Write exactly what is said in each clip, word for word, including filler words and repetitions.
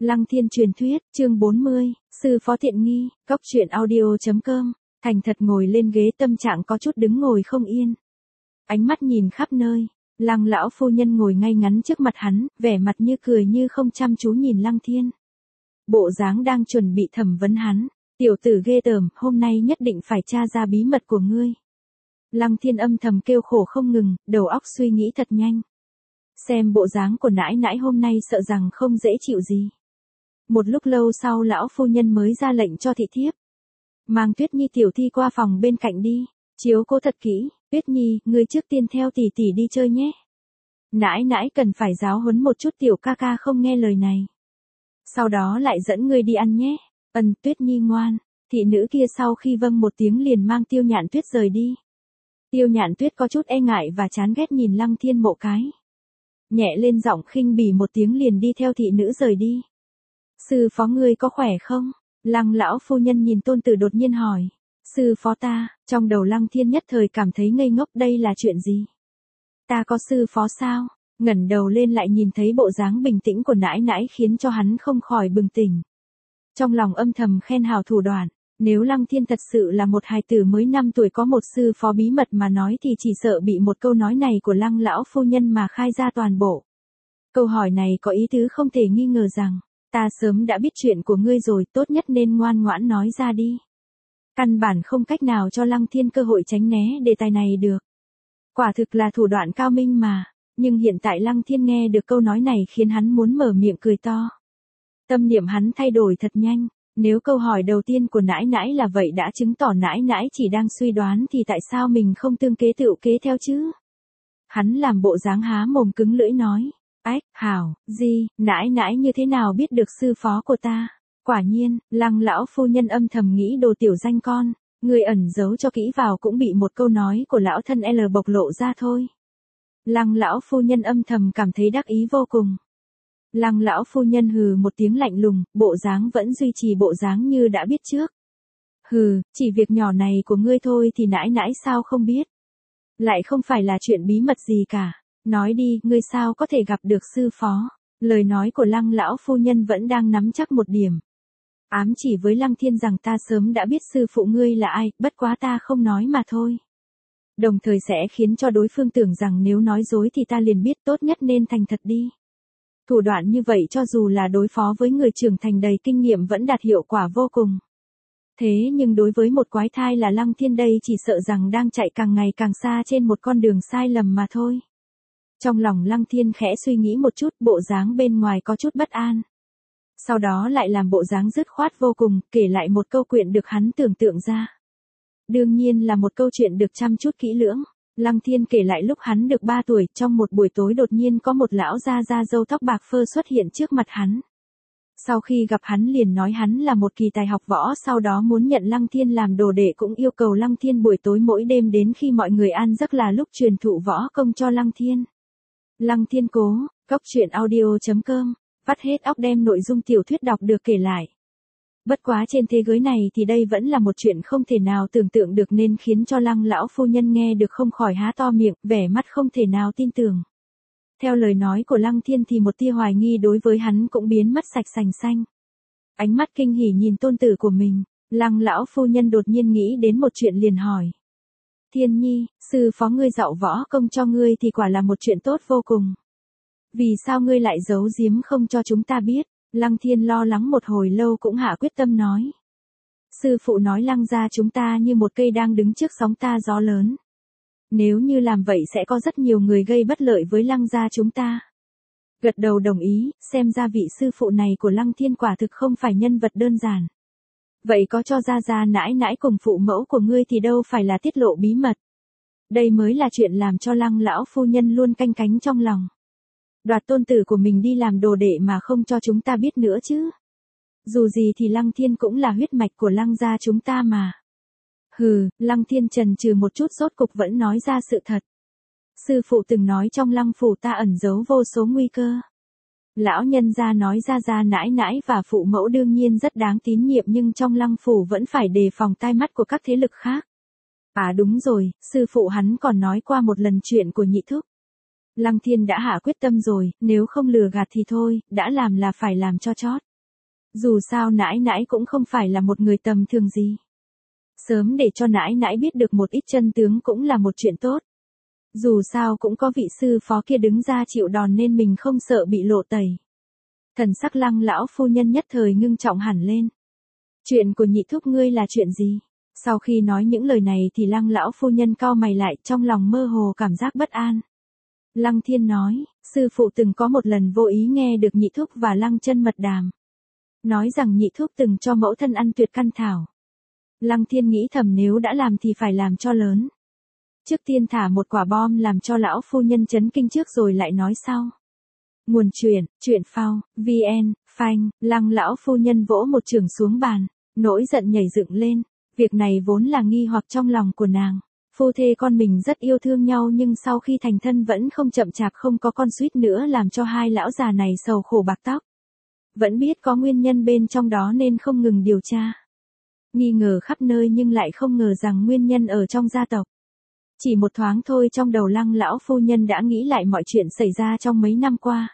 Lăng Thiên truyền thuyết, chương bốn mươi, sư phó tiện nghi, cốc truyện audio chấm com, Thành Thật ngồi lên ghế tâm trạng có chút đứng ngồi không yên. Ánh mắt nhìn khắp nơi, Lăng lão phu nhân ngồi ngay ngắn trước mặt hắn, vẻ mặt như cười như không chăm chú nhìn Lăng Thiên. Bộ dáng đang chuẩn bị thẩm vấn hắn, tiểu tử ghê tởm, hôm nay nhất định phải tra ra bí mật của ngươi. Lăng Thiên âm thầm kêu khổ không ngừng, đầu óc suy nghĩ thật nhanh. Xem bộ dáng của nãi nãi hôm nay sợ rằng không dễ chịu gì. Một lúc lâu sau lão phu nhân mới ra lệnh cho thị thiếp. Mang Tuyết Nhi tiểu thi qua phòng bên cạnh đi, chiếu cố thật kỹ, Tuyết Nhi, ngươi trước tiên theo tỷ tỷ đi chơi nhé. Nãi nãi cần phải giáo huấn một chút tiểu ca ca không nghe lời này. Sau đó lại dẫn ngươi đi ăn nhé. Ân, Tuyết Nhi ngoan. Thị nữ kia sau khi vâng một tiếng liền mang Tiêu Nhạn Tuyết rời đi. Tiêu Nhạn Tuyết có chút e ngại và chán ghét nhìn Lăng Thiên một cái. Nhẹ lên giọng khinh bỉ một tiếng liền đi theo thị nữ rời đi. Sư phó ngươi có khỏe không? Lăng lão phu nhân nhìn tôn tử đột nhiên hỏi. Sư phó ta, trong đầu Lăng Thiên nhất thời cảm thấy ngây ngốc, đây là chuyện gì? Ta có sư phó sao? Ngẩng đầu lên lại nhìn thấy bộ dáng bình tĩnh của nãi nãi khiến cho hắn không khỏi bừng tỉnh. Trong lòng âm thầm khen hào thủ đoạn, nếu Lăng Thiên thật sự là một hài tử mới năm tuổi có một sư phó bí mật mà nói thì chỉ sợ bị một câu nói này của Lăng lão phu nhân mà khai ra toàn bộ. Câu hỏi này có ý tứ không thể nghi ngờ rằng, ta sớm đã biết chuyện của ngươi rồi, tốt nhất nên ngoan ngoãn nói ra đi. Căn bản không cách nào cho Lăng Thiên cơ hội tránh né đề tài này được. Quả thực là thủ đoạn cao minh mà, nhưng hiện tại Lăng Thiên nghe được câu nói này khiến hắn muốn mở miệng cười to. Tâm niệm hắn thay đổi thật nhanh, nếu câu hỏi đầu tiên của nãi nãi là vậy đã chứng tỏ nãi nãi chỉ đang suy đoán thì tại sao mình không tương kế tựu kế theo chứ? Hắn làm bộ dáng há mồm cứng lưỡi nói, ách, hảo, gì, nãi nãi như thế nào biết được sư phó của ta? Quả nhiên, Lăng lão phu nhân âm thầm nghĩ đồ tiểu danh con, người ẩn giấu cho kỹ vào cũng bị một câu nói của lão thân L bộc lộ ra thôi. Lăng lão phu nhân âm thầm cảm thấy đắc ý vô cùng. Lăng lão phu nhân hừ một tiếng lạnh lùng, bộ dáng vẫn duy trì bộ dáng như đã biết trước. Hừ, chỉ việc nhỏ này của ngươi thôi thì nãi nãi sao không biết. Lại không phải là chuyện bí mật gì cả. Nói đi, ngươi sao có thể gặp được sư phó. Lời nói của Lăng lão phu nhân vẫn đang nắm chắc một điểm. Ám chỉ với Lăng Thiên rằng ta sớm đã biết sư phụ ngươi là ai, bất quá ta không nói mà thôi. Đồng thời sẽ khiến cho đối phương tưởng rằng nếu nói dối thì ta liền biết, tốt nhất nên thành thật đi. Thủ đoạn như vậy cho dù là đối phó với người trưởng thành đầy kinh nghiệm vẫn đạt hiệu quả vô cùng. Thế nhưng đối với một quái thai là Lăng Thiên đây chỉ sợ rằng đang chạy càng ngày càng xa trên một con đường sai lầm mà thôi. Trong lòng Lăng Thiên khẽ suy nghĩ một chút, bộ dáng bên ngoài có chút bất an. Sau đó lại làm bộ dáng dứt khoát vô cùng, kể lại một câu chuyện được hắn tưởng tượng ra. Đương nhiên là một câu chuyện được chăm chút kỹ lưỡng. Lăng Thiên kể lại lúc hắn được ba tuổi, trong một buổi tối đột nhiên có một lão già da râu tóc bạc phơ xuất hiện trước mặt hắn. Sau khi gặp hắn liền nói hắn là một kỳ tài học võ, sau đó muốn nhận Lăng Thiên làm đồ đệ, cũng yêu cầu Lăng Thiên buổi tối mỗi đêm đến khi mọi người an giấc là lúc truyền thụ võ công cho Lăng Thiên. Lăng Thiên cố, cốc truyện audio chấm com, vắt hết óc đem nội dung tiểu thuyết đọc được kể lại. Bất quá trên thế giới này thì đây vẫn là một chuyện không thể nào tưởng tượng được nên khiến cho Lăng lão phu nhân nghe được không khỏi há to miệng, vẻ mắt không thể nào tin tưởng. Theo lời nói của Lăng Thiên thì một tia hoài nghi đối với hắn cũng biến mất sạch sành xanh. Ánh mắt kinh hỉ nhìn tôn tử của mình, Lăng lão phu nhân đột nhiên nghĩ đến một chuyện liền hỏi. Thiên Nhi, sư phó ngươi dạo võ công cho ngươi thì quả là một chuyện tốt vô cùng. Vì sao ngươi lại giấu giếm không cho chúng ta biết? Lăng Thiên lo lắng một hồi lâu cũng hạ quyết tâm nói. Sư phụ nói Lăng gia chúng ta như một cây đang đứng trước sóng ta gió lớn. Nếu như làm vậy sẽ có rất nhiều người gây bất lợi với Lăng gia chúng ta. Gật đầu đồng ý, xem ra vị sư phụ này của Lăng Thiên quả thực không phải nhân vật đơn giản. Vậy có cho ra ra nãi nãi cùng phụ mẫu của ngươi thì đâu phải là tiết lộ bí mật. Đây mới là chuyện làm cho Lăng lão phu nhân luôn canh cánh trong lòng. Đoạt tôn tử của mình đi làm đồ đệ mà không cho chúng ta biết nữa chứ. Dù gì thì Lăng Thiên cũng là huyết mạch của Lăng gia chúng ta mà. Hừ, Lăng Thiên chần chừ một chút rốt cục vẫn nói ra sự thật. Sư phụ từng nói trong Lăng phủ ta ẩn giấu vô số nguy cơ. Lão nhân gia nói ra ra nãi nãi và phụ mẫu đương nhiên rất đáng tín nhiệm nhưng trong Lăng phủ vẫn phải đề phòng tai mắt của các thế lực khác. À đúng rồi, sư phụ hắn còn nói qua một lần chuyện của nhị thúc. Lăng Thiên đã hạ quyết tâm rồi, nếu không lừa gạt thì thôi, đã làm là phải làm cho chót. Dù sao nãi nãi cũng không phải là một người tầm thường gì. Sớm để cho nãi nãi biết được một ít chân tướng cũng là một chuyện tốt. Dù sao cũng có vị sư phó kia đứng ra chịu đòn nên mình không sợ bị lộ tẩy. Thần sắc Lăng lão phu nhân nhất thời ngưng trọng hẳn lên. Chuyện của nhị thúc ngươi là chuyện gì? Sau khi nói những lời này thì Lăng lão phu nhân cau mày lại, trong lòng mơ hồ cảm giác bất an. Lăng Thiên nói, sư phụ từng có một lần vô ý nghe được nhị thúc và Lăng Chân mật đàm. Nói rằng nhị thúc từng cho mẫu thân ăn tuyệt căn thảo. Lăng Thiên nghĩ thầm nếu đã làm thì phải làm cho lớn. Trước tiên thả một quả bom làm cho lão phu nhân chấn kinh trước rồi lại nói sau. Nguồn truyện, truyện phao, vn, phanh, Lăng lão phu nhân vỗ một chưởng xuống bàn, nỗi giận nhảy dựng lên. Việc này vốn là nghi hoặc trong lòng của nàng. Phu thê con mình rất yêu thương nhau nhưng sau khi thành thân vẫn không chậm chạp không có con suýt nữa làm cho hai lão già này sầu khổ bạc tóc. Vẫn biết có nguyên nhân bên trong đó nên không ngừng điều tra. Nghi ngờ khắp nơi nhưng lại không ngờ rằng nguyên nhân ở trong gia tộc. Chỉ một thoáng thôi trong đầu Lăng lão phu nhân đã nghĩ lại mọi chuyện xảy ra trong mấy năm qua.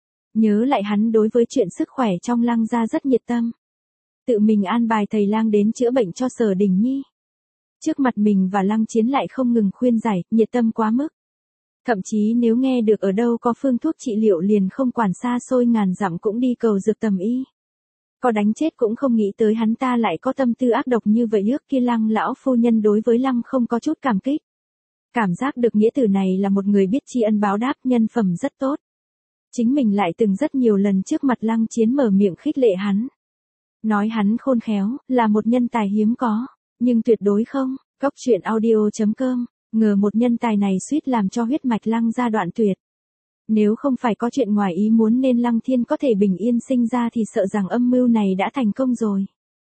Nhớ lại hắn đối với chuyện sức khỏe trong Lăng gia rất nhiệt tâm. Tự mình an bài thầy lang đến chữa bệnh cho Sở Đình Nhi. Trước mặt mình và Lăng Chiến lại không ngừng khuyên giải, nhiệt tâm quá mức. Thậm chí nếu nghe được ở đâu có phương thuốc trị liệu liền không quản xa xôi ngàn dặm cũng đi cầu dược tầm y. Có đánh chết cũng không nghĩ tới hắn ta lại có tâm tư ác độc như vậy. Trước kia Lăng lão phu nhân đối với Lăng không có chút cảm kích. Cảm giác được nghĩa tử này là một người biết tri ân báo đáp, nhân phẩm rất tốt. Chính mình lại từng rất nhiều lần trước mặt Lăng Chiến mở miệng khích lệ hắn. Nói hắn khôn khéo, là một nhân tài hiếm có, nhưng tuyệt đối không. Cốc truyện audio chấm com, ngờ một nhân tài này suýt làm cho huyết mạch Lăng gia đoạn tuyệt. Nếu không phải có chuyện ngoài ý muốn nên Lăng Thiên có thể bình yên sinh ra thì sợ rằng âm mưu này đã thành công rồi.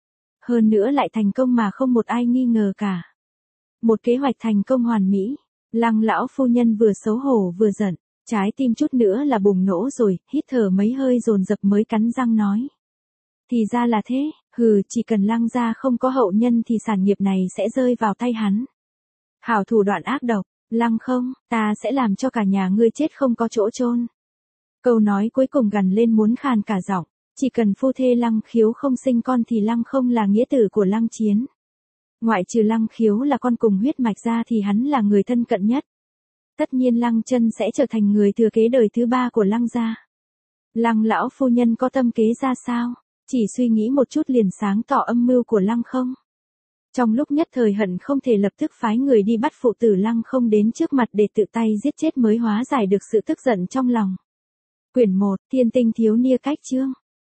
Hơn nữa lại thành công mà không một ai nghi ngờ cả. Một kế hoạch thành công hoàn mỹ. Lăng lão phu nhân vừa xấu hổ vừa giận, trái tim chút nữa là bùng nổ rồi, hít thở mấy hơi dồn dập mới cắn răng nói. Thì ra là thế, hừ, chỉ cần Lăng gia không có hậu nhân thì sản nghiệp này sẽ rơi vào tay hắn. Hảo thủ đoạn ác độc, Lăng không, ta sẽ làm cho cả nhà ngươi chết không có chỗ chôn. Câu nói cuối cùng gằn lên muốn khàn cả giọng, chỉ cần phu thê Lăng Khiếu không sinh con thì Lăng không là nghĩa tử của Lăng Chiến. Ngoại trừ Lăng Khiếu là con cùng huyết mạch ra thì hắn là người thân cận nhất. Tất nhiên Lăng Chân sẽ trở thành người thừa kế đời thứ ba của Lăng gia. Lăng lão phu nhân có tâm kế ra sao? Chỉ suy nghĩ một chút liền sáng tỏ âm mưu của Lăng không. Trong lúc nhất thời hận không thể lập tức phái người đi bắt phụ tử Lăng không đến trước mặt để tự tay giết chết mới hóa giải được sự tức giận trong lòng. Quyển một, Thiên Tinh Thiếu Nia Cách Chương.